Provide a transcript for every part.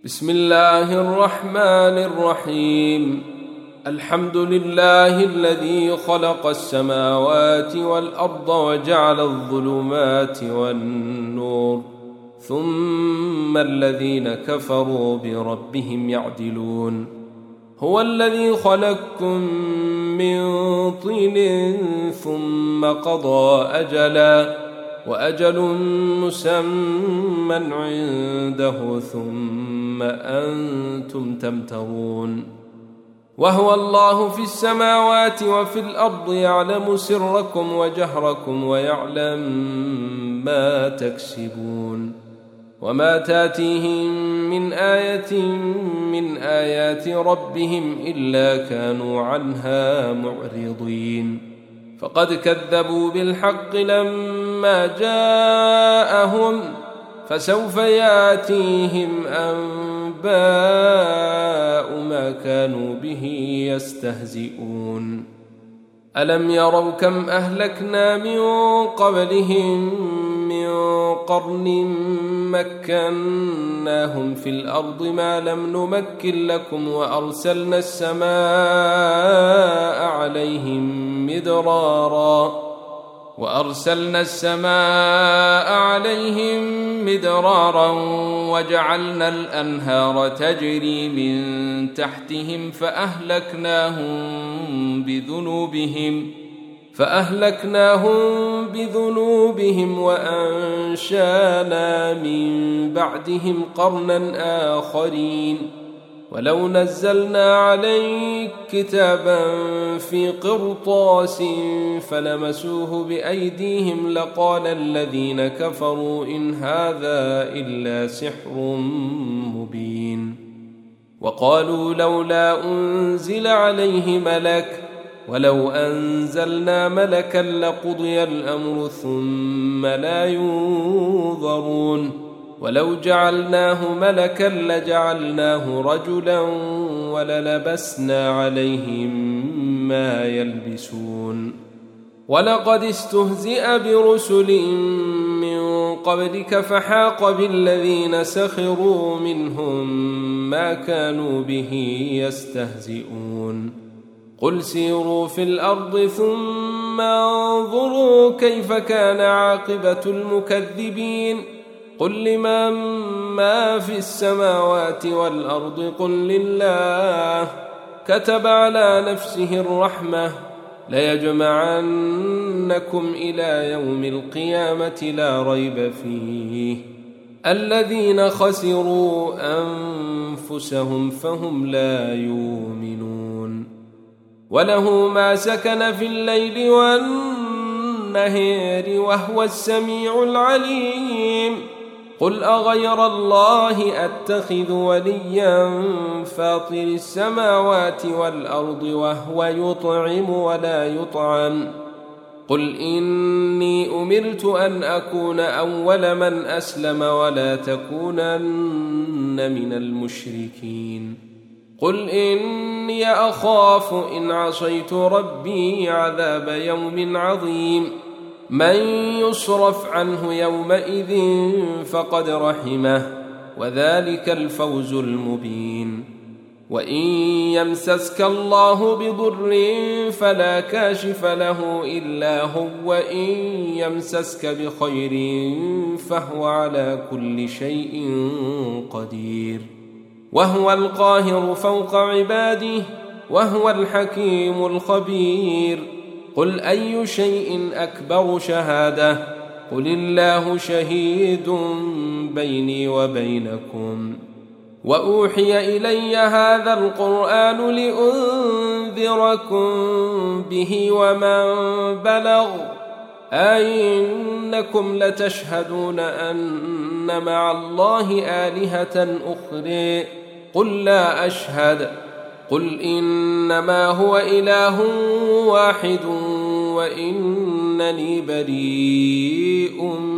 بسم الله الرحمن الرحيم. الحمد لله الذي خلق السماوات والأرض وجعل الظلمات والنور، ثم الذين كفروا بربهم يعدلون. هو الذي خلقكم من طين ثم قضى أجلا، وأجل مسمى عنده ثم أنتم تمترون. وهو الله في السماوات وفي الأرض، يعلم سركم وجهركم ويعلم ما تكسبون. وما تاتيهم من آية من آيات ربهم إلا كانوا عنها معرضين. فقد كذبوا بالحق لما جاءهم، فسوف ياتيهم أنباء ما كانوا به يستهزئون. ألم يروا كم أهلكنا من قبلهم من قرن مكناهم في الأرض ما لم نمكن لكم، وأرسلنا السماء عليهم مدرارا وجعلنا الأنهار تجري من تحتهم فأهلكناهم بذنوبهم وأنشانا من بعدهم قرنا آخرين. ولو نزلنا عليك كتابا في قرطاس فلمسوه بأيديهم لقال الذين كفروا إن هذا إلا سحر مبين. وقالوا لولا أنزل عليه ملك، ولو أنزلنا ملكا لقضي الأمر ثم لا ينظرون. ولو جعلناه ملكا لجعلناه رجلا وللبسنا عليهم ما يلبسون. ولقد استهزئ برسل من قبلك فحاق بالذين سخروا منهم ما كانوا به يستهزئون. قل سيروا في الأرض ثم انظروا كيف كان عاقبة المكذبين. قل لمن ما في السماوات والأرض قل لله. كتب على نفسه الرحمة ليجمعنكم إلى يوم القيامة لا ريب فيه. الذين خسروا أنفسهم فهم لا يؤمنون. وله ما سكن في الليل والنهار وهو السميع العليم. قل أغير الله أتخذ وليا فاطر السماوات والأرض وهو يطعم ولا يطعم. قل إني أمرت أن أكون أول من أسلم ولا تكونن من المشركين. قل إني أخاف إن عصيت ربي عذاب يوم عظيم. من يصرف عنه يومئذ فقد رحمه وذلك الفوز المبين. وإن يمسسك الله بضر فلا كاشف له إلا هو، وإن يمسسك بخير فهو على كل شيء قدير. وهو القاهر فوق عباده وهو الحكيم الخبير. قل أي شيء أكبر شهادة؟ قل الله شهيد بيني وبينكم. وأوحي إلي هذا القرآن لأنذركم به ومن بلغ. أئنكم لتشهدون أن مع الله آلهة أخرى؟ قل لا أشهد. قل إنما هو إله واحد وإنني بريء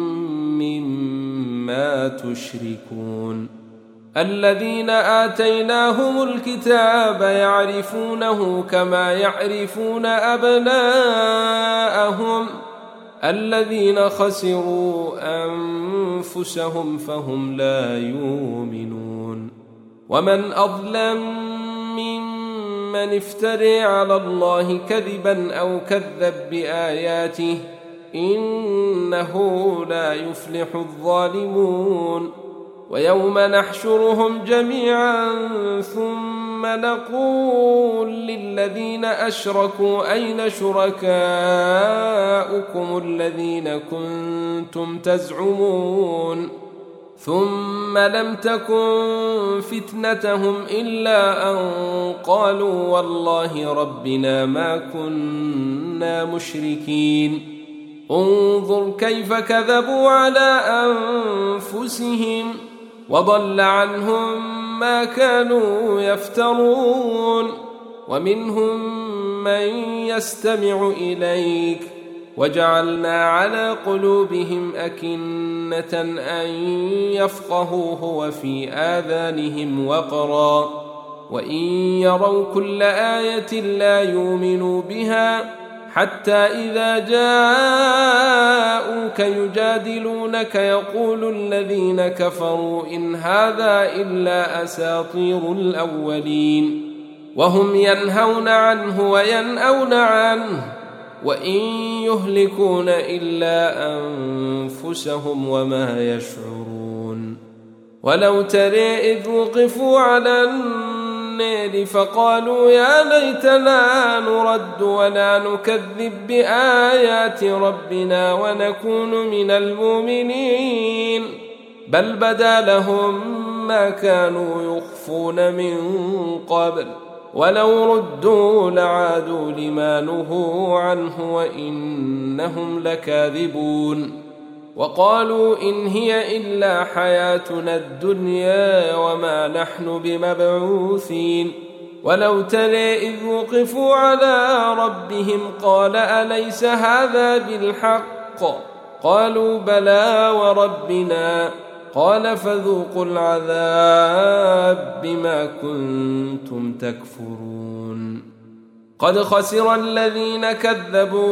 مما تشركون. الذين آتيناهم الكتاب يعرفونه كما يعرفون أبناءهم. الذين خسروا أنفسهم فهم لا يؤمنون. ومن أظلم ممن افترى على الله كذبا أو كذب بآياته إنه لا يفلح الظالمون ويوم نحشرهم جميعا ثم نقول للذين أشركوا أين شركاؤكم الذين كنتم تزعمون ثم لم تكن فتنتهم إلا أن قالوا والله ربنا ما كنا مشركين انظر كيف كذبوا على أنفسهم وضل عنهم ما كانوا يفترون ومنهم من يستمع إليك وجعلنا على قلوبهم أكنة أن يفقهوه وفي آذانهم وقرا وإن يروا كل آية لا يؤمنوا بها حتى إذا جاءوك يجادلونك يقول الذين كفروا إن هذا إلا أساطير الأولين وهم ينهون عنه وينأون عنه وإن يهلكون إلا أنفسهم وما يشعرون ولو ترى إذ وقفوا على النار فقالوا يا ليتنا نرد ولا نكذب بآيات ربنا ونكون من المؤمنين بل بدا لهم ما كانوا يخفون من قبل ولو ردوا لعادوا لما نهوا عنه وإنهم لكاذبون وقالوا إن هي إلا حياتنا الدنيا وما نحن بمبعوثين ولو ترى إذ وقفوا على ربهم قال أليس هذا بالحق قالوا بلى وربنا قال فذوقوا العذاب بما كنتم تكفرون قد خسر الذين كذبوا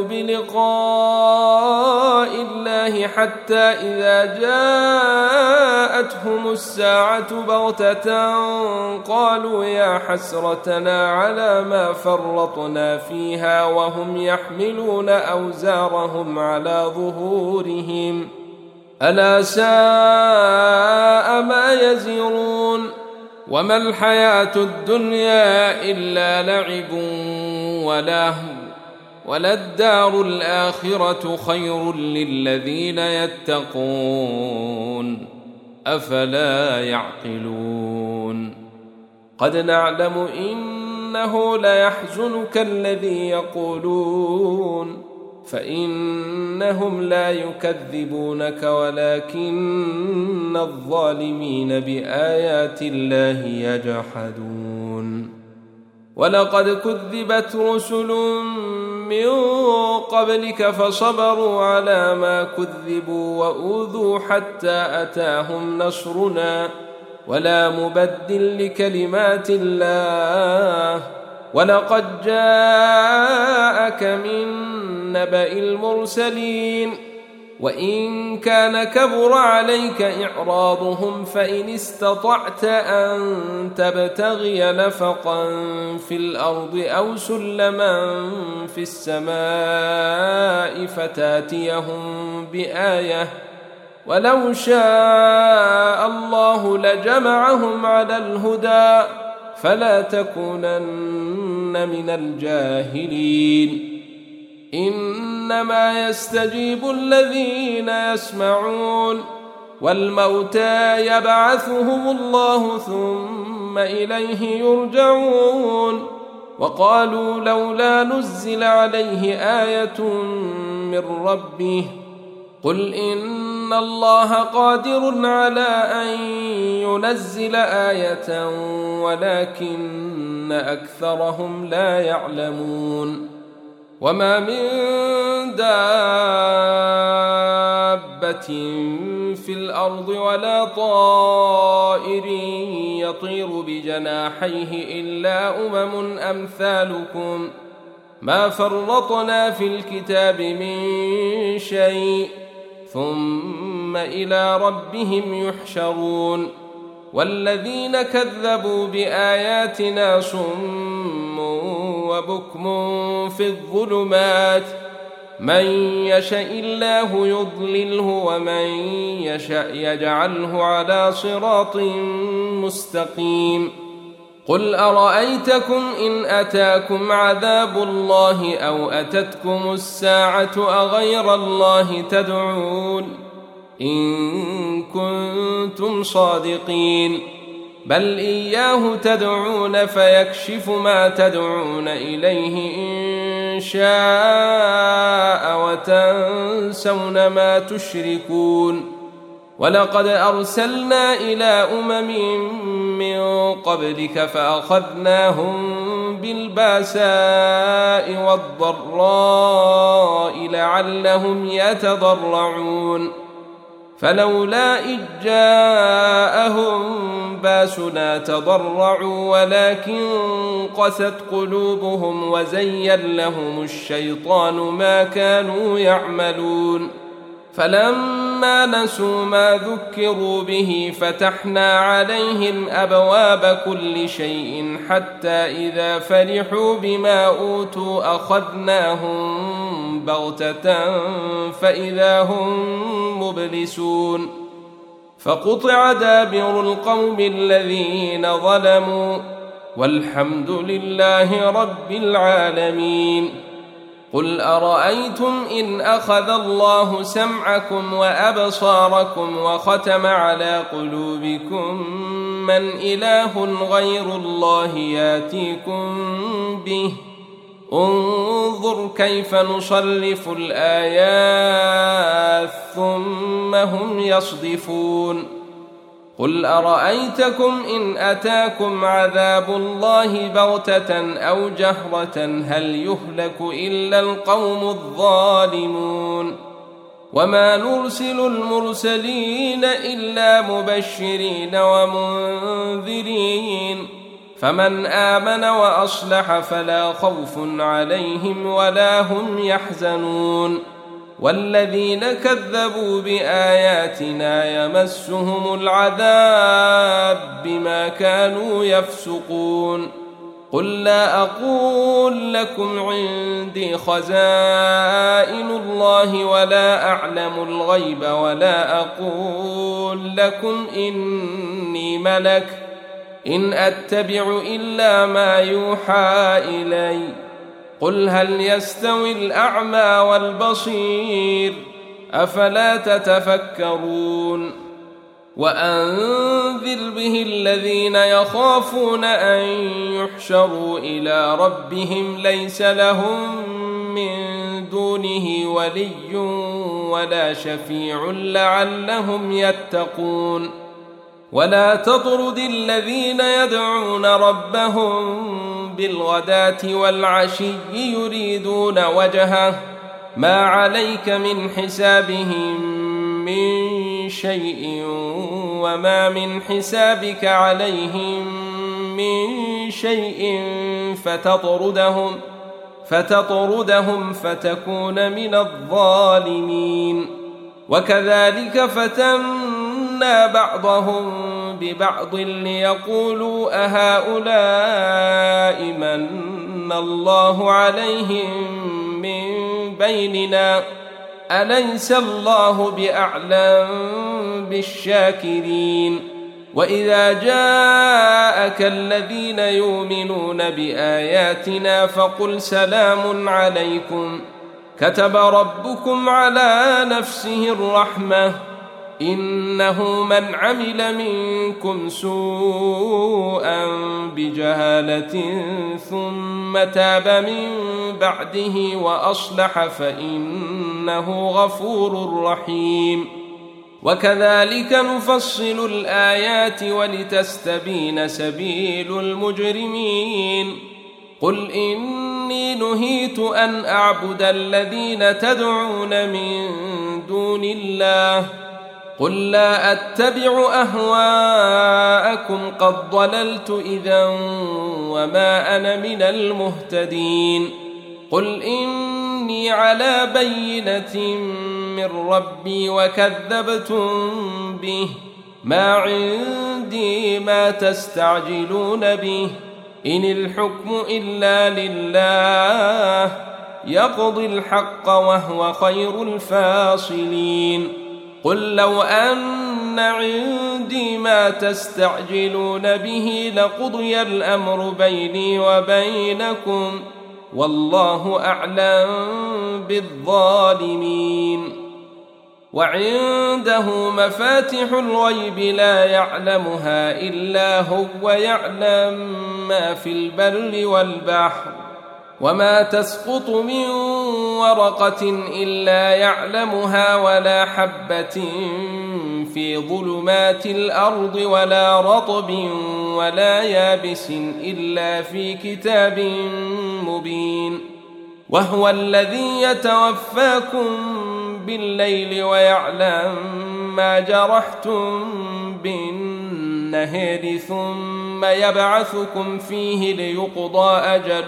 بلقاء الله حتى إذا جاءتهم الساعة بغتة قالوا يا حسرتنا على ما فرطنا فيها وهم يحملون أوزارهم على ظهورهم ألا ساء ما يزرون وما الحياة الدنيا إلا لعب ولهو وللدار الآخرة خير للذين يتقون أفلا يعقلون قد نعلم إنه ليحزنك الذي يقولون فإنهم لا يكذبونك ولكن الظالمين بآيات الله يجحدون ولقد كذبت رسل من قبلك فصبروا على ما كذبوا وأوذوا حتى أتاهم نصرنا ولا مبدل لكلمات الله ولقد جاءك من نبأ المرسلين وإن كان كبر عليك إعراضهم فإن استطعت أن تبتغي نفقا في الأرض أو سلما في السماء فتاتيهم بآية ولو شاء الله لجمعهم على الهدى فلا تكونن من الجاهلين إنما يستجيب الذين يسمعون والموتى يبعثهم الله ثم إليه يرجعون وقالوا لولا نزل عليه آية من ربه قل إن الله قادر على أن ينزل آية ولكن أكثرهم لا يعلمون وما من دابة في الأرض ولا طائر يطير بجناحيه إلا أمم أمثالكم ما فرطنا في الكتاب من شيء ثم إلى ربهم يحشرون والذين كذبوا بآياتنا صم وبكم في الظلمات من يشاء الله يضلله ومن يشاء يجعله على صراط مستقيم قل أرأيتكم إن أتاكم عذاب الله أو أتتكم الساعة أغير الله تدعون إن كنتم صادقين بل إياه تدعون فيكشف ما تدعون إليه إن شاء وتنسون ما تشركون ولقد أرسلنا إلى من قبلك فأخذناهم بالباساء والضراء لعلهم يتضرعون فلولا إذ جاءهم باسنا تضرعوا ولكن قست قلوبهم وزين لهم الشيطان ما كانوا يعملون فلما نسوا ما ذكروا به فتحنا عليهم أبواب كل شيء حتى إذا فرحوا بما أوتوا أخذناهم بغتة فإذا هم مبلسون فقطع دابر القوم الذين ظلموا والحمد لله رب العالمين قل أرأيتم إن أخذ الله سمعكم وأبصاركم وختم على قلوبكم من إله غير الله ياتيكم به انظر كيف نصرف الآيات ثم هم يصدفون قل أرأيتكم إن أتاكم عذاب الله بغتة أو جهرة هل يهلك إلا القوم الظالمون وما نرسل المرسلين إلا مبشرين ومنذرين فمن آمن وأصلح فلا خوف عليهم ولا هم يحزنون والذين كذبوا بآياتنا يمسهم العذاب بما كانوا يفسقون قل لا أقول لكم عندي خزائن الله ولا أعلم الغيب ولا أقول لكم إني ملك إن أتبع إلا ما يوحى إلي قل هل يستوي الأعمى والبصير أفلا تتفكرون وأنذر به الذين يخافون أن يحشروا إلى ربهم ليس لهم من دونه ولي ولا شفيع لعلهم يتقون ولا تطرد الذين يدعون ربهم بالغداة والعشي يريدون وجهه ما عليك من حسابهم من شيء وما من حسابك عليهم من شيء فتطردهم فتكون من الظالمين وكذلك فتنا بعضهم ببعض ليقولوا أهؤلاء من الله عليهم من بيننا أليس الله بأعلم بالشاكرين وإذا جاءك الذين يؤمنون بآياتنا فقل سلام عليكم كتب ربكم على نفسه الرحمة إنه من عمل منكم سوءا بجهالة ثم تاب من بعده وأصلح فإنه غفور رحيم وكذلك نفصل الآيات ولتستبين سبيل المجرمين قل إني نهيت أن أعبد الذين تدعون من دون الله قل لا أتبع أهواءكم قد ضللت إذا وما أنا من المهتدين قل إني على بينة من ربي وكذبتم به ما عندي ما تستعجلون به إن الحكم إلا لله يقضي الحق وهو خير الفاصلين قل لو أن عندي ما تستعجلون به لقضي الأمر بيني وبينكم والله أعلم بالظالمين وعنده مفاتح الغيب لا يعلمها إلا هو ويعلم ما في البر والبحر وما تسقط من ورقة إلا يعلمها ولا حبة في ظلمات الأرض ولا رطب ولا يابس إلا في كتاب مبين وهو الذي يتوفاكم بالليل ويعلم ما جرحتم بالنهار ثم يبعثكم فيه ليقضى أجل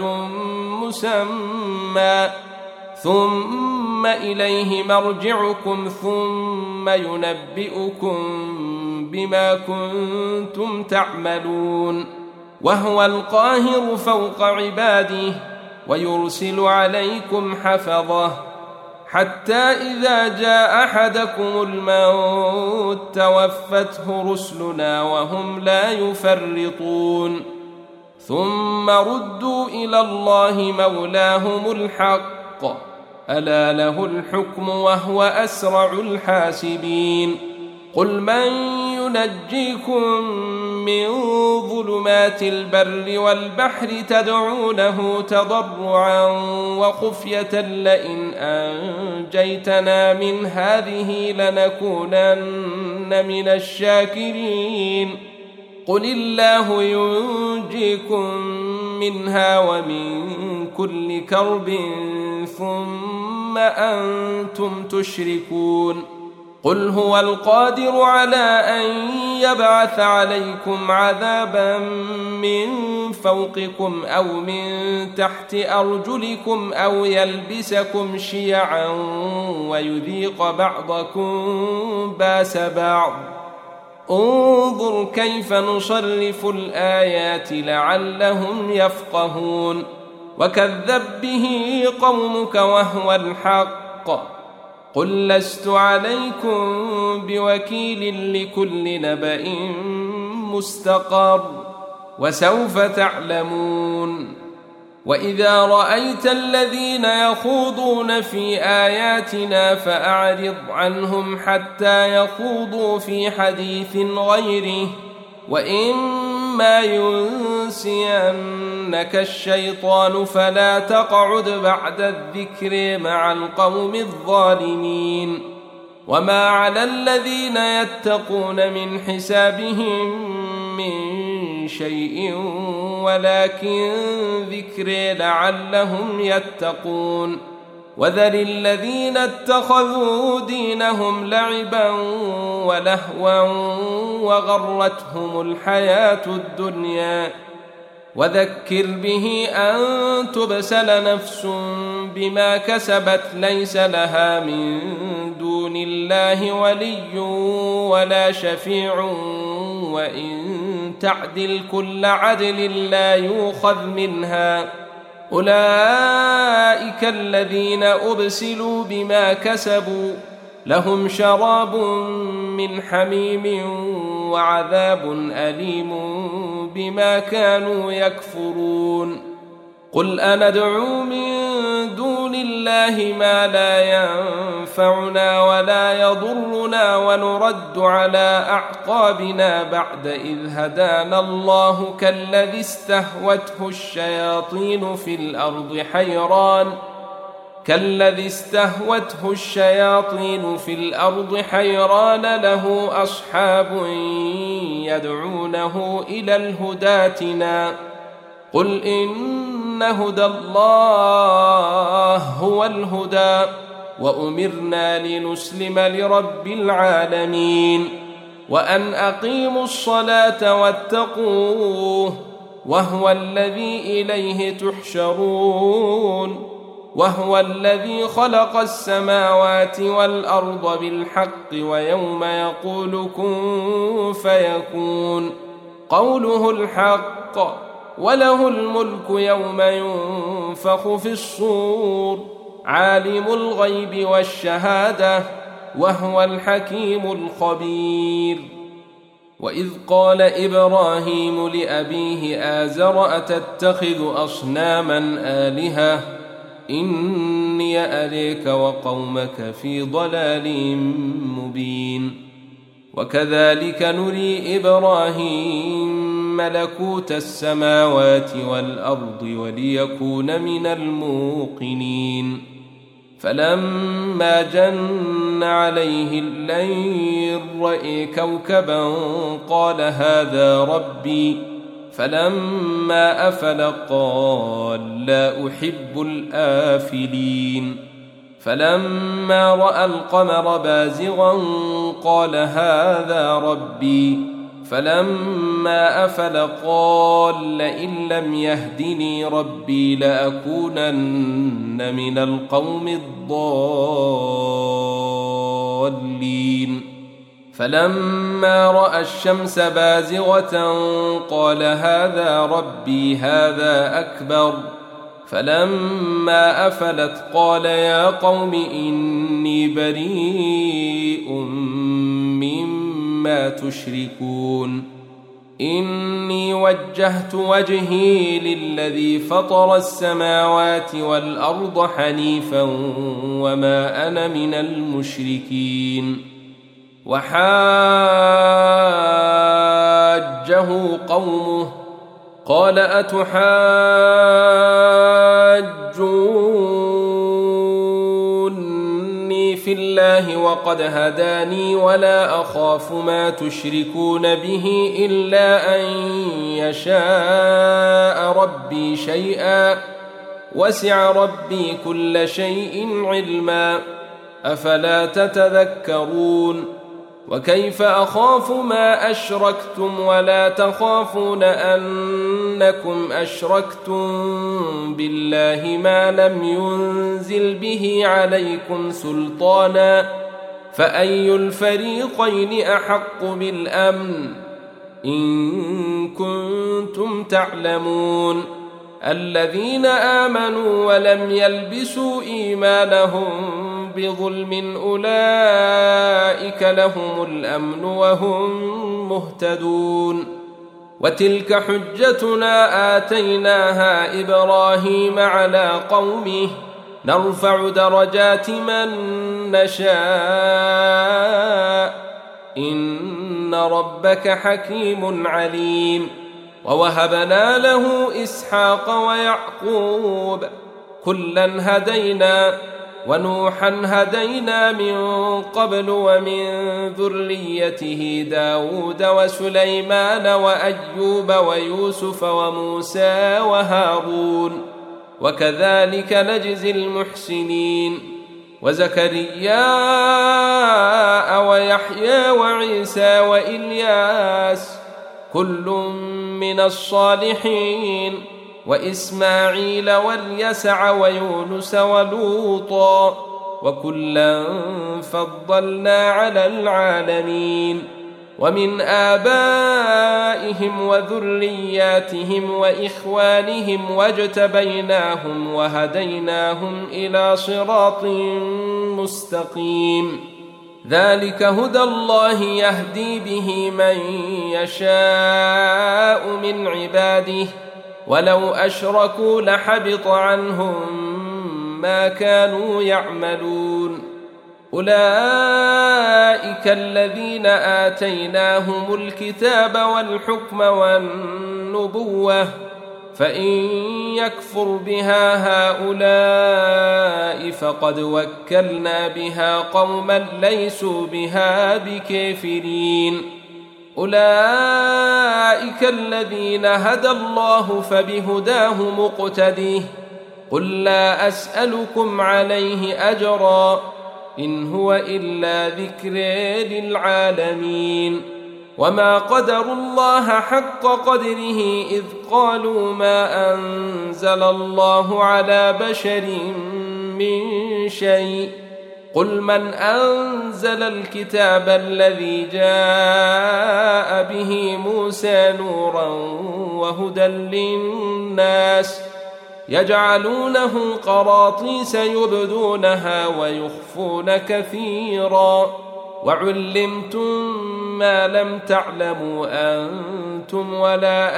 مسمى ثم إليه مرجعكم ثم ينبئكم بما كنتم تعملون وهو القاهر فوق عباده ويرسل عليكم حفظه حتى إذا جاء أحدكم الموت توفته رسلنا وهم لا يفرطون ثم ردوا إلى الله مولاهم الحق ألا له الحكم وهو أسرع الحاسبين قل من ينجيكم من ظلمات البر والبحر تدعونه تضرعا وخفية لئن أنجيتنا من هذه لنكونن من الشاكرين قل الله ينجيكم منها ومن كل كرب ثم أنتم تشركون قل هو القادر على أن يبعث عليكم عذابا من فوقكم أو من تحت أرجلكم أو يلبسكم شيعا ويذيق بعضكم باس بعض انظر كيف نصرف الآيات لعلهم يفقهون وكذب به قومك وهو الحق قل لست عليكم بوكيل لكل نبأ مستقر وسوف تعلمون وإذا رأيت الذين يخوضون في آياتنا فأعرض عنهم حتى يخوضوا في حديث غيره وإما ينسينك الشيطان فلا تقعد بعد الذكر مع القوم الظالمين وما على الذين يتقون من حسابهم من شيء ولكن ذكر لعلهم يتقون وذر الذين اتخذوا دينهم لعبا ولهوا وغرتهم الحياة الدنيا وذكر به أن تبسل نفس بما كسبت ليس لها من دون الله ولي ولا شفيع وإن تعدل كل عدل لا يؤخذ منها أولئك الذين أبسلوا بما كسبوا لهم شراب من حميم وعذاب أليم بما كانوا يكفرون قل أندعو من دون الله ما لا ينفعنا ولا يضرنا ونرد على أعقابنا بعد إذ هدانا الله كالذي استهوته الشياطين في الأرض حيران له أصحاب يدعونه إلى الهدى ائتنا قل إن هدى الله هو الهدى وأمرنا لنسلم لرب العالمين وأن أقيموا الصلاة واتقوه وهو الذي إليه تحشرون وهو الذي خلق السماوات والأرض بالحق ويوم يقول كن فيكون قوله الحق، وله الملك يوم ينفخ في الصور، عالم الغيب والشهادة وهو الحكيم الخبير. وإذ قال إبراهيم لأبيه آزر أتتخذ أصناما آلهة إني أريك وقومك في ضلال مبين. وكذلك نري إبراهيم ملكوت السماوات والأرض وليكون من الموقنين. فلما جن عليه الليل رأى كوكبا قال هذا ربي، فلما أفل قال لا أحب الآفلين. فلما رأى القمر بازغا قال هذا ربي، فلما أفل قال لئن لم يهدني ربي لأكونن من القوم الضالين. فلما رأى الشمس بازغة قال هذا ربي هذا أكبر. فلما أفلت قال يا قوم إني بريء مما تشركون إني وجهت وجهي للذي فطر السماوات والأرض حنيفا وما أنا من المشركين. وحاجه قومه قال أتحاجوني في الله وقد هداني ولا أخاف ما تشركون به إلا أن يشاء ربي شيئا وسع ربي كل شيء علما أفلا تتذكرون. وكيف أخاف ما أشركتم ولا تخافون أنكم أشركتم بالله ما لم ينزل به عليكم سلطانا فأي الفريقين أحق بالأمن إن كنتم تعلمون. الذين آمنوا ولم يلبسوا إيمانهم بظلم أولئك لهم الأمن وهم مهتدون. وتلك حجتنا آتيناها إبراهيم على قومه نرفع درجات من نشاء إن ربك حكيم عليم. ووهبنا له إسحاق ويعقوب كلا هدينا ونوحا هدينا من قبل ومن ذريته داود وسليمان وأيوب ويوسف وموسى وهارون وكذلك نجزي المحسنين. وزكريا ويحيى وعيسى وإلياس كل من الصالحين وإسماعيل واليسع ويونس ولوطا وكلا فضلنا على العالمين. ومن آبائهم وذرياتهم وإخوانهم واجتبيناهم وهديناهم إلى صراط مستقيم. ذلك هدى الله يهدي به من يشاء من عباده ولو أشركوا لحبط عنهم ما كانوا يعملون. أولئك الذين آتيناهم الكتاب والحكم والنبوة فإن يكفر بها هؤلاء فقد وكلنا بها قوما ليسوا بها بكافرين. أولئك الذين هدى الله فبهداه مقتديه قل لا أسألكم عليه أجرا إن هو إلا ذكر للعالمين. وما قدروا الله حق قدره إذ قالوا ما أنزل الله على بشر من شيء قل من أنزل الكتاب الذي جاء به موسى نورا وهدى للناس يجعلونه قراطيس يبدونها ويخفون كثيرا وعلمتم ما لم تعلموا أنتم ولا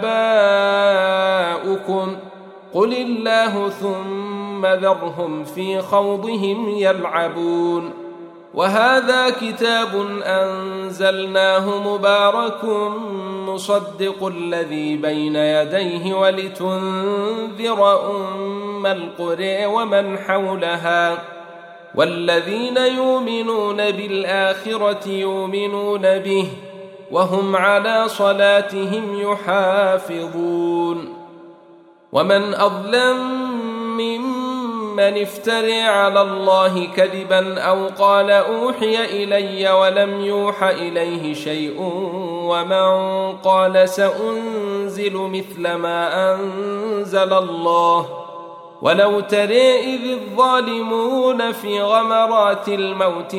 آباؤكم قل الله ثم ذرهم في خوضهم يلعبون وهذا كتاب أنزلناه مبارك مصدق الذي بين يديه ولتنذر أم القرى ومن حولها والذين يؤمنون بالآخرة يؤمنون به وهم على صلاتهم يحافظون ومن أظلم ممن افترى على الله كذبا أو قال أوحي إلي ولم يوح إليه شيء ومن قال سأنزل مثل ما أنزل الله ولو ترى إذ الظالمون في غمرات الموت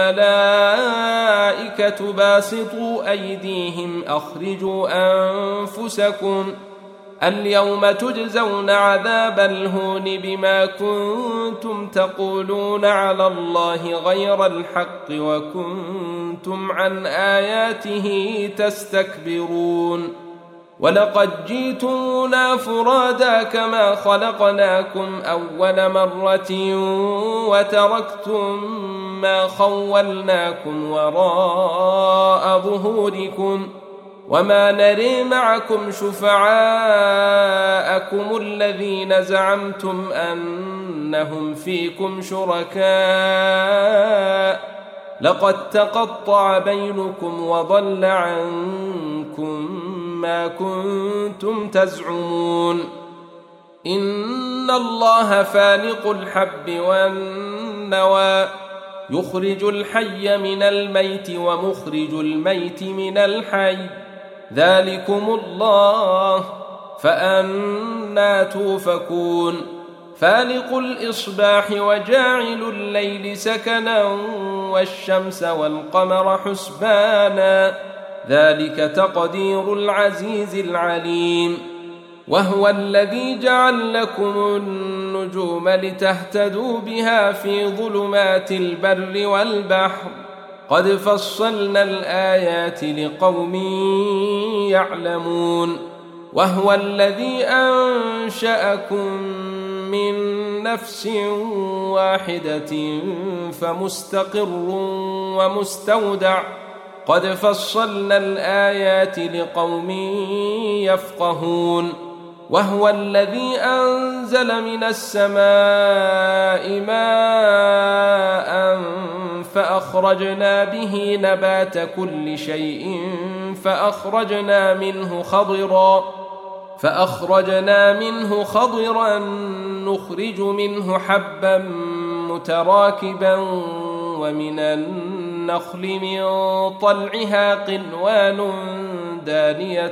والملائكة باسطوا أيديهم أخرجوا أنفسكم اليوم تجزون عذاب الهون بما كنتم تقولون على الله غير الحق وكنتم عن آياته تستكبرون ولقد جئتمونا فرادا كما خلقناكم أول مرة وتركتم ما خولناكم وراء ظهوركم وما نري معكم شفعاءكم الذين زعمتم أنهم فيكم شركاء لقد تقطع بينكم وضل عنكم ما كنتم تزعمون إن الله فالق الحب والنوى يخرج الحي من الميت ومخرج الميت من الحي ذلكم الله فأنى توفكون فالق الإصباح وجاعل الليل سكنا والشمس والقمر حسبانا ذلك تقدير العزيز العليم وهو الذي جعل لكم النجوم لتهتدوا بها في ظلمات البر والبحر قد فصلنا الآيات لقوم يعلمون وهو الذي أنشأكم من نفس واحدة فمستقر ومستودع قد فصلنا الآيات لقوم يفقهون وهو الذي أنزل من السماء ماء فأخرجنا به نبات كل شيء فأخرجنا منه خضرا نخرج منه حبا متراكبا ومن النخل من طلعها قنوان دانية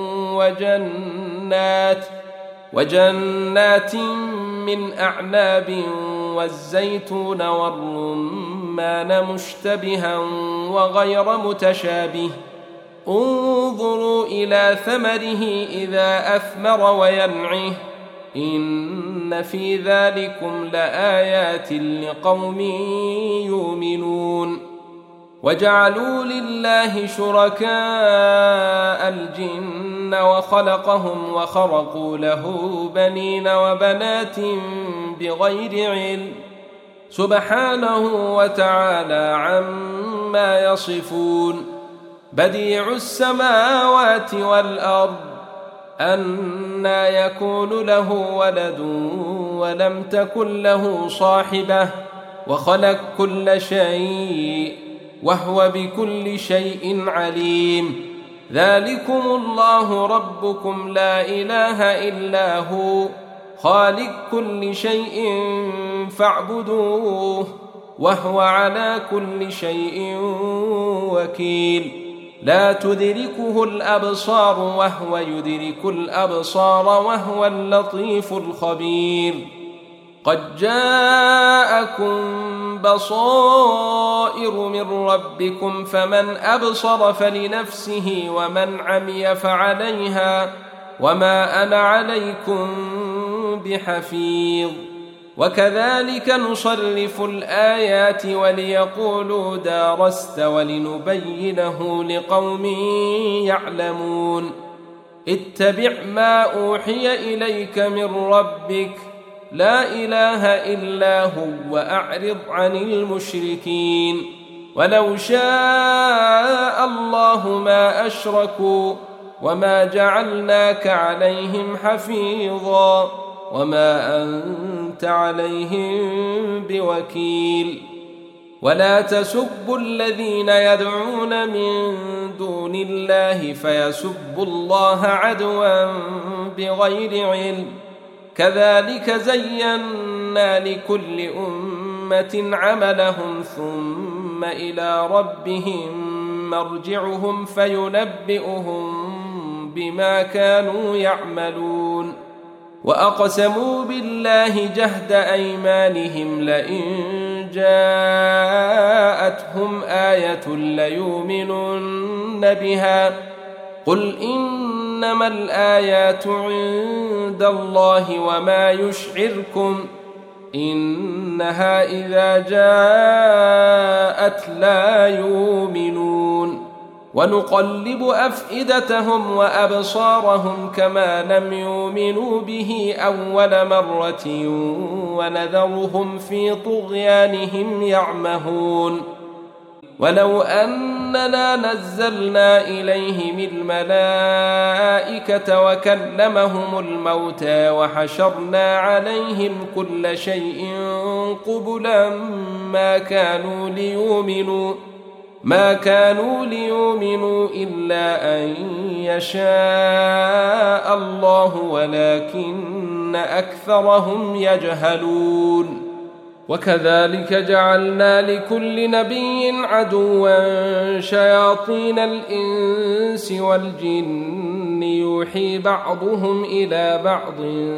وجنات من أعناب والزيتون والرمان مشتبها وغير متشابه انظروا إلى ثمره إذا أثمر وينعه إن في ذلكم لآيات لقوم يؤمنون وجعلوا لله شركاء الجن وخلقهم وخرقوا له بنين وبنات بغير علم سبحانه وتعالى عما يصفون بديع السماوات والأرض أنى يكون له ولد ولم تكن له صاحبة وخلق كل شيء وهو بكل شيء عليم ذلكم الله ربكم لا إله إلا هو خالق كل شيء فاعبدوه وهو على كل شيء وكيل لا تدركه الأبصار وهو يدرك الأبصار وهو اللطيف الخبير قد جاءكم بصائر من ربكم فمن أبصر فلنفسه ومن عمي فعليها وما أنا عليكم بحفيظ وكذلك نصرف الآيات وليقولوا درست ولنبينه لقوم يعلمون اتبع ما أوحي إليك من ربك لا إله إلا هو وأعرض عن المشركين ولو شاء الله ما أشركوا وما جعلناك عليهم حفيظا وما أنت عليهم بوكيل ولا تسبوا الذين يدعون من دون الله فيسبوا الله عدوا بغير علم كذلك زينا لكل أمة عملهم ثم إلى ربهم مرجعهم فينبئهم بما كانوا يعملون وأقسموا بالله جهد أيمانهم لئن جاءتهم آية ليؤمنن بها قل إنما الآيات عند الله وما يشعركم إنها إذا جاءت لا يؤمنون ونقلب أفئدتهم وأبصارهم كما لم يؤمنوا به أول مرة ونذرهم في طغيانهم يعمهون ولو أننا نزلنا إليهم الملائكة وكلمهم الموتى وحشرنا عليهم كل شيء قبلا ما كانوا ليؤمنوا إلا أن يشاء الله ولكن أكثرهم يجهلون وكذلك جعلنا لكل نبي عدوا شياطين الإنس والجن يوحي بعضهم إلى بعض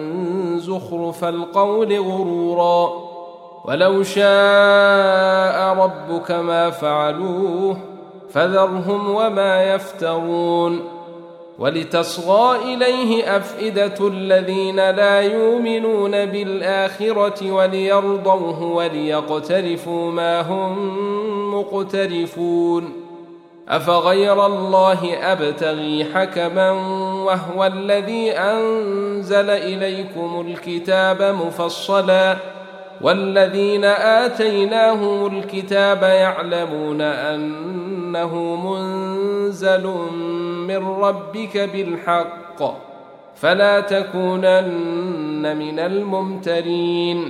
زخرف القول غرورا ولو شاء ربك ما فعلوه فذرهم وما يفترون ولتصغى إليه أفئدة الذين لا يؤمنون بالآخرة وليرضوه وليقترفوا ما هم مقترفون أفغير الله أبتغي حكما وهو الذي أنزل إليكم الكتاب مفصلا والذين آتيناهم الكتاب يعلمون أنه منزل من ربك بالحق فلا تكونن من الممترين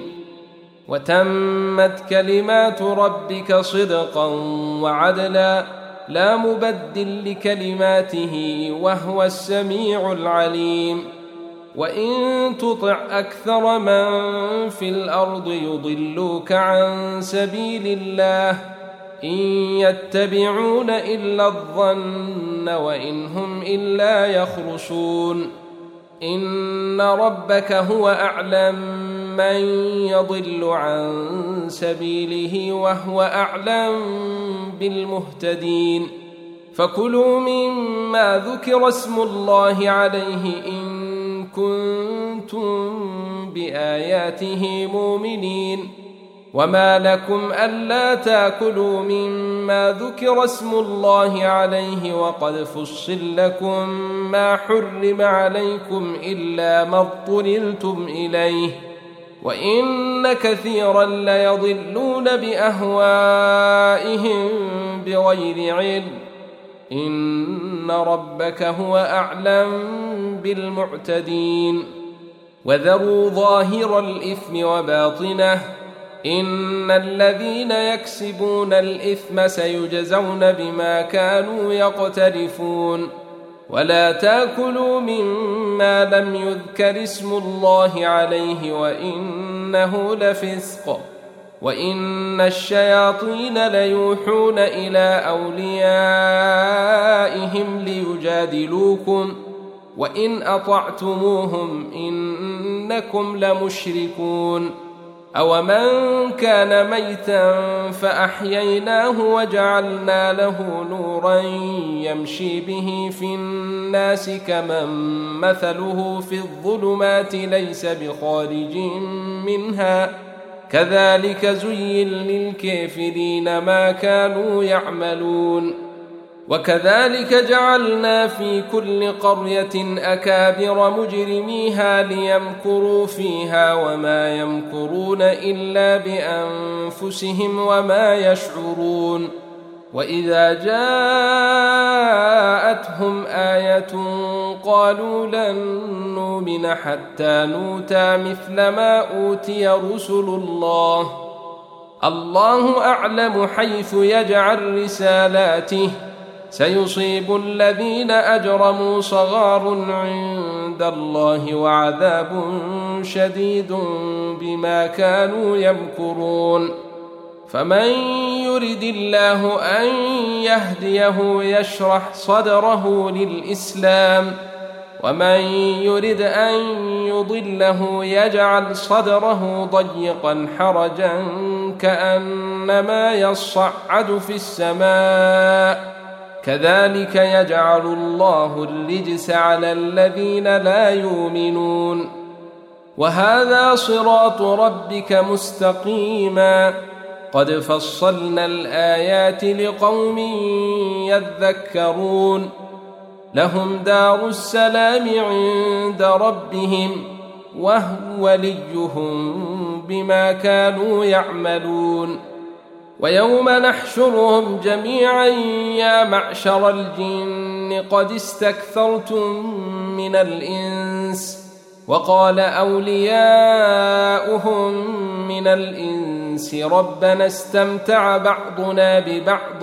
وتمت كلمات ربك صدقا وعدلا لا مبدل لكلماته وهو السميع العليم وإن تطع أكثر من في الأرض يضلوك عن سبيل الله إن يتبعون إلا الظن وإن هم إلا يخرصون إن ربك هو أعلم من يضل عن سبيله وهو أعلم بالمهتدين فكلوا مما ذكر اسم الله عليه إن كنتم بآياته مؤمنين وما لكم ألا تأكلوا مما ذكر اسم الله عليه وقد فصل لكم ما حرم عليكم إلا ما اضطررتم إليه وإن كثيرا ليضلون بأهوائهم بغير علم إن ربك هو أعلم بالمعتدين وذروا ظاهر الإثم وباطنه إن الذين يكسبون الإثم سيجزون بما كانوا يقترفون ولا تأكلوا مما لم يذكر اسم الله عليه وإنه لفسق وإن الشياطين ليوحون إلى أوليائهم ليجادلوكم وإن أطعتموهم إنكم لمشركون أومن كان ميتا فأحييناه وجعلنا له نورا يمشي به في الناس كمن مثله في الظلمات ليس بخارج منها كذلك زين للكافرين ما كانوا يعملون وكذلك جعلنا في كل قرية أكابر مجرميها ليمكروا فيها وما يمكرون إلا بأنفسهم وما يشعرون وإذا جاءتهم آية قالوا لن نؤمن حتى نؤتى مثل ما أوتي رسل الله أعلم حيث يجعل رسالاته سيصيب الذين أجرموا صغار عند الله وعذاب شديد بما كانوا يمكرون فمن يرد الله أن يهديه يشرح صدره للإسلام ومن يرد أن يضله يجعل صدره ضيقا حرجا كأنما يصعد في السماء كذلك يجعل الله الرجس على الذين لا يؤمنون وهذا صراط ربك مستقيما قد فصلنا الآيات لقوم يذكرون لهم دار السلام عند ربهم وهو وليهم بما كانوا يعملون ويوم نحشرهم جميعا يا معشر الجن قد استكثرتم من الإنس وقال أولياؤهم من الإنس ربنا استمتع بعضنا ببعض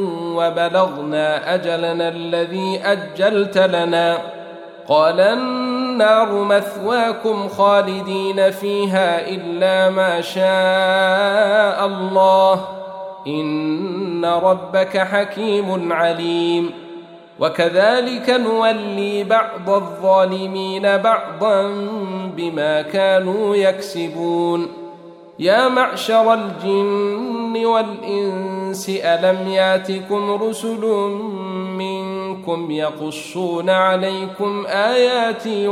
وبلغنا أجلنا الذي أجلت لنا قال النار مثواكم خالدين فيها إلا ما شاء الله إن ربك حكيم عليم وكذلك نولي بعض الظالمين بعضا بما كانوا يكسبون يا معشر الجن والإنس ألم ياتكم رسل منكم يقصون عليكم آياتي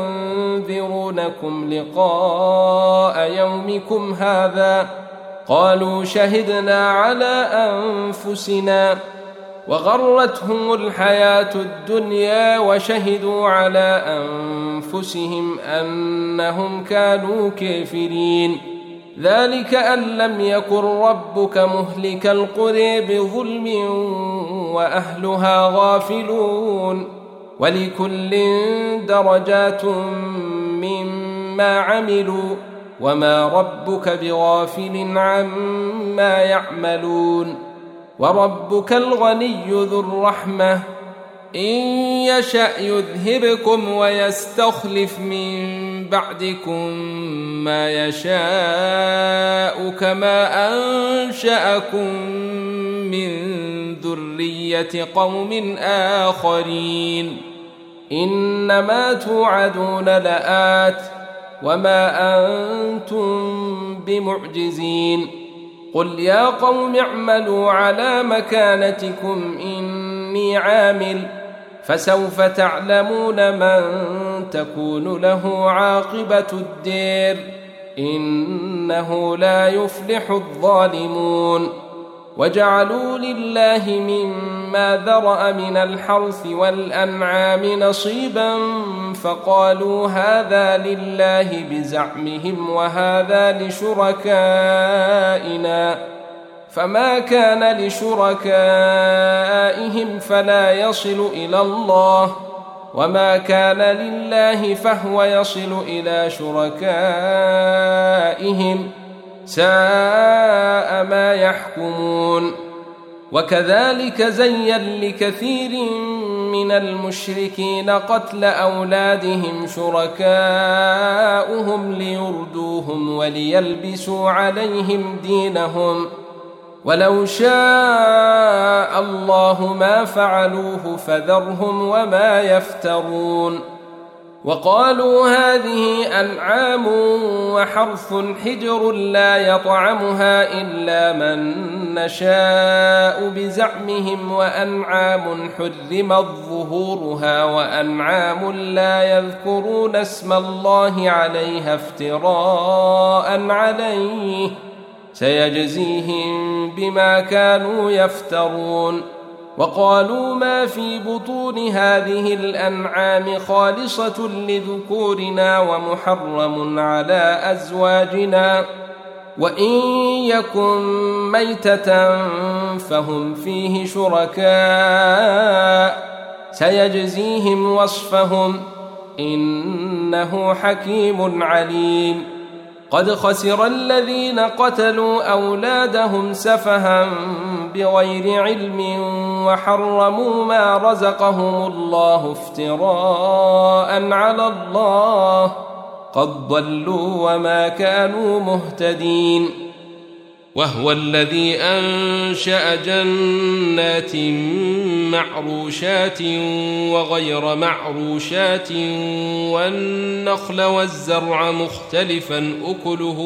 وينذرونكم لقاء يومكم هذا قالوا شهدنا على أنفسنا وغرتهم الحياة الدنيا وشهدوا على أنفسهم أنهم كانوا كافرين ذلك أن لم يكن ربك مهلك القرى بظلم وأهلها غافلون ولكل درجات مما عملوا وما ربك بغافل عما يعملون وربك الغني ذو الرحمة إن يشأ يذهبكم ويستخلف من بعدكم ما يشاء كما أنشأكم من ذرية قوم آخرين إنما توعدون لآت وما أنتم بمعجزين قل يا قوم اعملوا على مكانتكم إني عامل فسوف تعلمون من تكون له عاقبة الدير إنه لا يفلح الظالمون وجعلوا لله مما ذرأ من الحرث والأنعام نصيبا فقالوا هذا لله بزعمهم وهذا لشركائنا فما كان لشركائهم فلا يصل إلى الله وما كان لله فهو يصل إلى شركائهم ساء ما يحكمون وكذلك زين لكثير من المشركين قتل أولادهم شركاؤهم ليردوهم وليلبسوا عليهم دينهم ولو شاء الله ما فعلوه فذرهم وما يفترون وقالوا هذه أنعام وحرث حجر لا يطعمها إلا من نشاء بزعمهم وأنعام حرمت ظهورها وأنعام لا يذكرون اسم الله عليها افتراء عليه سيجزيهم بما كانوا يفترون. وقالوا ما في بطون هذه الأنعام خالصة لذكورنا ومحرم على أزواجنا وإن يكن ميتة فهم فيه شركاء سيجزيهم وصفهم إنه حكيم عليم. قد خسر الذين قتلوا أولادهم سفها بغير علم وحرموا ما رزقهم الله افتراء على الله قد ضلوا وما كانوا مهتدين. وهو الذي أنشأ جنات معروشات وغير معروشات والنخل والزرع مختلفا أكله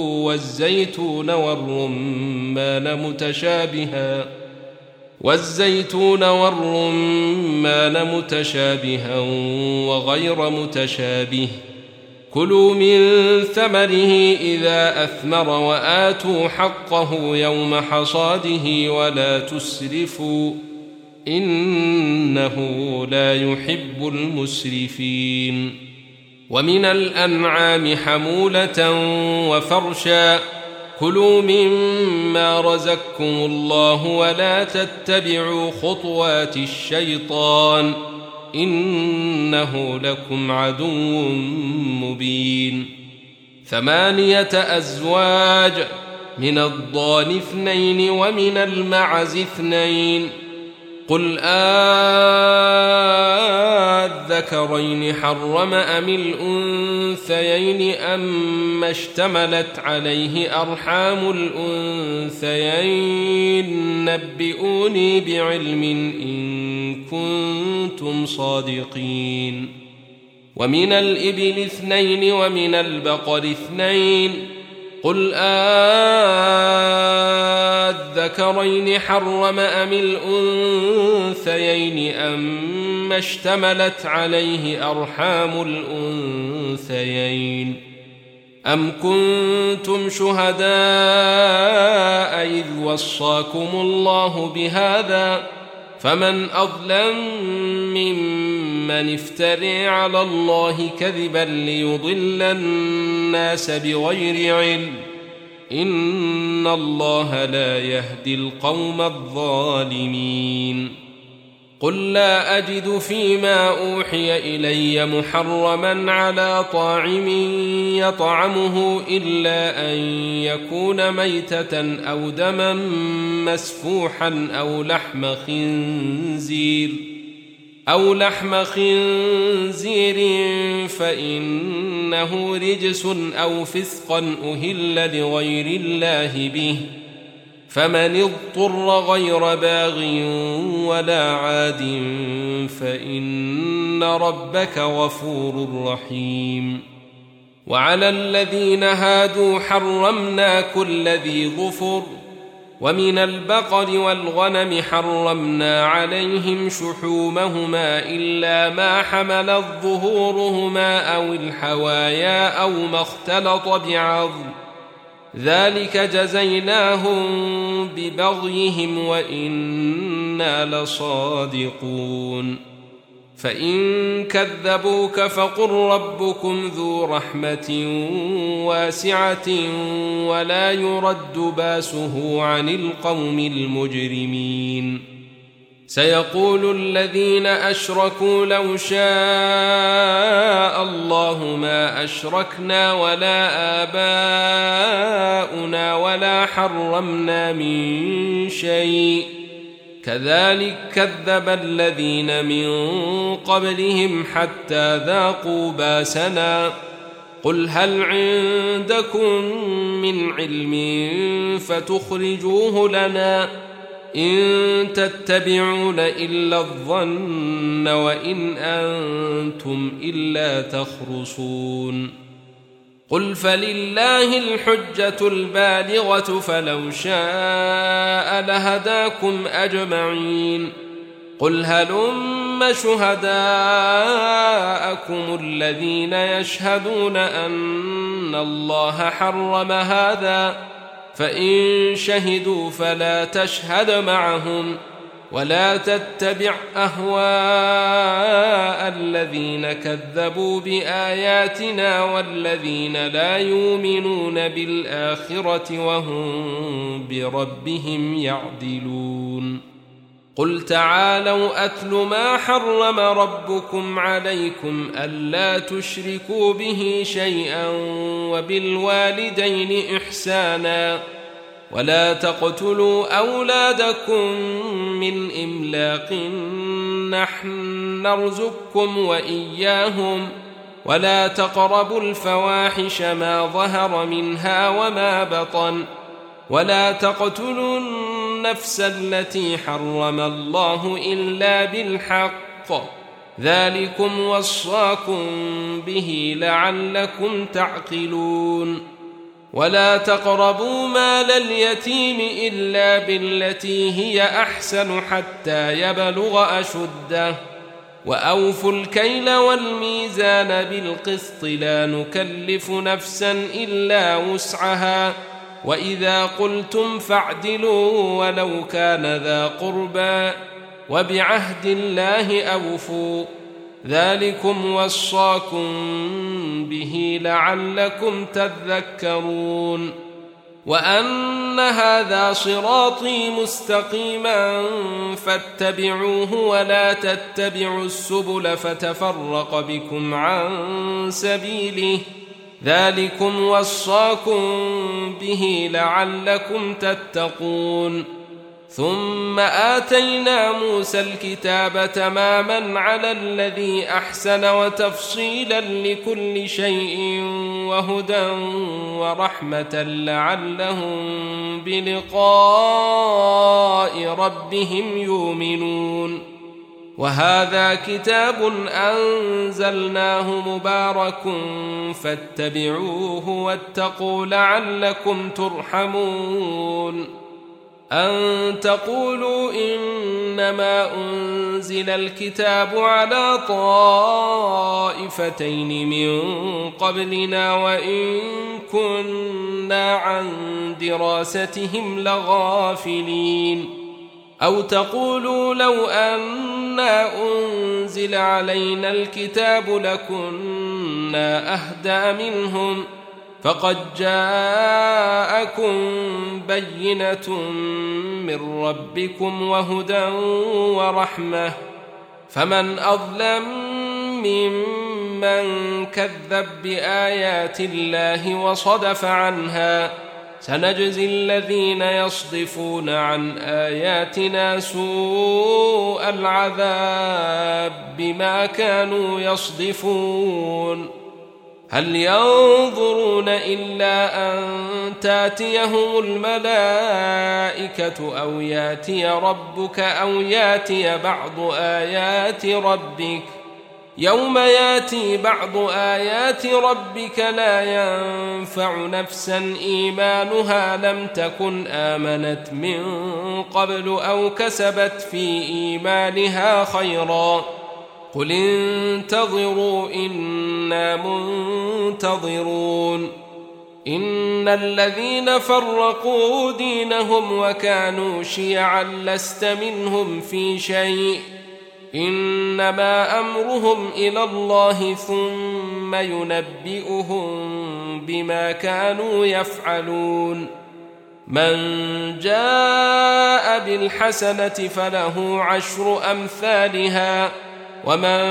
والزيتون والرمان متشابها وغير متشابه كلوا من ثمره إذا أثمر وآتوا حقه يوم حصاده ولا تسرفوا إنه لا يحب المسرفين. ومن الأنعام حمولة وفرشا كلوا مما رزقكم الله ولا تتبعوا خطوات الشيطان إنه لكم عدو مبين. 8 أزواج من الضأن 2 ومن المعز 2 قل الذكرين حرم أم الأنثيين أما اشتملت عليه أرحام الأنثيين نبئوني بعلم إن كنتم صادقين. ومن الإبل 2 ومن البقر 2 قل الذكرين حرم أم الأنثيين أما اشتملت عليه أرحام الأنثيين أم كنتم شهداء إذ وصاكم الله بهذا فمن أظلم ممن افترى على الله كذبا ليضل الناس بغير علم إن الله لا يهدي القوم الظالمين. قل لا أجد فيما أوحي إلي محرما على طاعم يطعمه إلا أن يكون ميتة أو دما مسفوحا أو لحم خنزير فإنه رجس أو فسقا أهل لغير الله به فمن اضطر غير باغ ولا عاد فإن ربك غفور رحيم. وعلى الذين هادوا حرمنا كل ذي ظفر ومن البقر والغنم حرمنا عليهم شحومهما إلا ما حملت ظهورهما أو الحوايا أو ما اختلط بعظم ذلك جزيناهم ببغيهم وإنا لصادقون. فإن كذبوك فقل ربكم ذو رحمة واسعة ولا يرد باسه عن القوم المجرمين. سيقول الذين أشركوا لو شاء الله ما أشركنا ولا آباؤنا ولا حرمنا من شيء كذلك كذب الذين من قبلهم حتى ذاقوا باسنا قل هل عندكم من علم فتخرجوه لنا إن تتبعون إلا الظن وإن أنتم إلا تخرصون قل فلله الحجة البالغة فلو شاء لهداكم أجمعين قل هلم شهداءكم الذين يشهدون أن الله حرم هذا فإن شهدوا فلا تشهد معهم ولا تتبع أهواء الذين كذبوا بآياتنا والذين لا يؤمنون بالآخرة وهم بربهم يعدلون قل تعالوا أتل ما حرم ربكم عليكم ألا تشركوا به شيئا وبالوالدين إحسانا ولا تقتلوا أولادكم من إملاق نحن نرزقكم وإياهم ولا تقربوا الفواحش ما ظهر منها وما بطن ولا تقتلوا النفس التي حرم الله إلا بالحق ذلكم وصاكم به لعلكم تعقلون ولا تقربوا مال اليتيم إلا بالتي هي أحسن حتى يبلغ أشده وأوفوا الكيل والميزان بالقسط لا نكلف نفسا إلا وسعها وإذا قلتم فاعدلوا ولو كان ذا قربى وبعهد الله أوفوا ذلكم وصاكم به لعلكم تذكرون وأن هذا صراطي مستقيما فاتبعوه ولا تتبعوا السبل فتفرق بكم عن سبيله ذلكم وصاكم به لعلكم تتقون ثم آتينا موسى الكتاب تماما على الذي أحسن وتفصيلا لكل شيء وهدى ورحمة لعلهم بلقاء ربهم يؤمنون وهذا كتاب أنزلناه مبارك فاتبعوه واتقوا لعلكم ترحمون أن تقولوا إنما أنزل الكتاب على طائفتين من قبلنا وإن كنا عن دراستهم لغافلين أو تقولوا لو أنا أنزل علينا الكتاب لكنا أهدى منهم فقد جاءكم بينة من ربكم وهدى ورحمة فمن أظلم ممن كذب بآيات الله وصدف عنها سنجزي الذين يصدفون عن آياتنا سوء العذاب بما كانوا يصدفون هل ينظرون إلا أن تاتيهم الملائكة أو ياتي ربك أو ياتي بعض آيات ربك يوم ياتي بعض آيات ربك لا ينفع نفسا إيمانها لم تكن آمنت من قبل أو كسبت في إيمانها خيرا قل انتظروا إنا منتظرون إن الذين فرقوا دينهم وكانوا شيعا لست منهم في شيء إنما أمرهم إلى الله ثم ينبئهم بما كانوا يفعلون من جاء بالحسنة فله عشر أمثالها ومن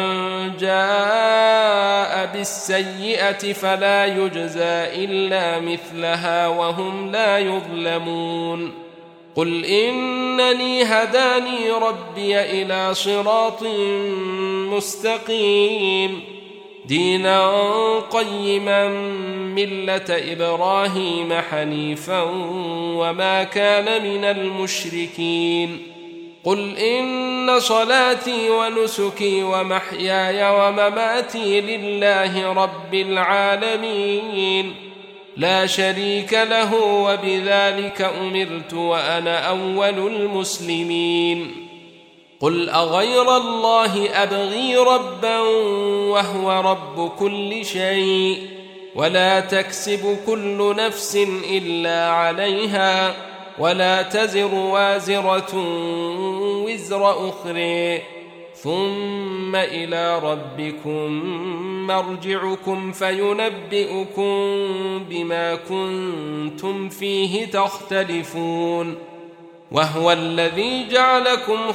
جاء بالسيئة فلا يجزى إلا مثلها وهم لا يظلمون قل إنني هداني ربي إلى صراط مستقيم دينا قيما ملة إبراهيم حنيفا وما كان من المشركين قل إن صلاتي ونسكي ومحياي ومماتي لله رب العالمين لا شريك له وبذلك أمرت وأنا أول المسلمين قل أغير الله أبغي ربا وهو رب كل شيء ولا تكسب كل نفس إلا عليها ولا تزر وازرة وزر أخرى ثم إلى ربكم مرجعكم فينبئكم بما كنتم فيه تختلفون وهو الذي جعلكم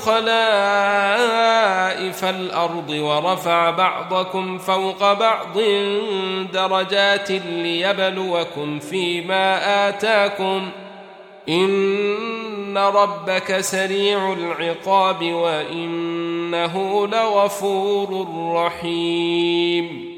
خلائف الأرض ورفع بعضكم فوق بعض درجات ليبلوكم فيما آتاكم إن ربك سريع العقاب وإنه لغفور رحيم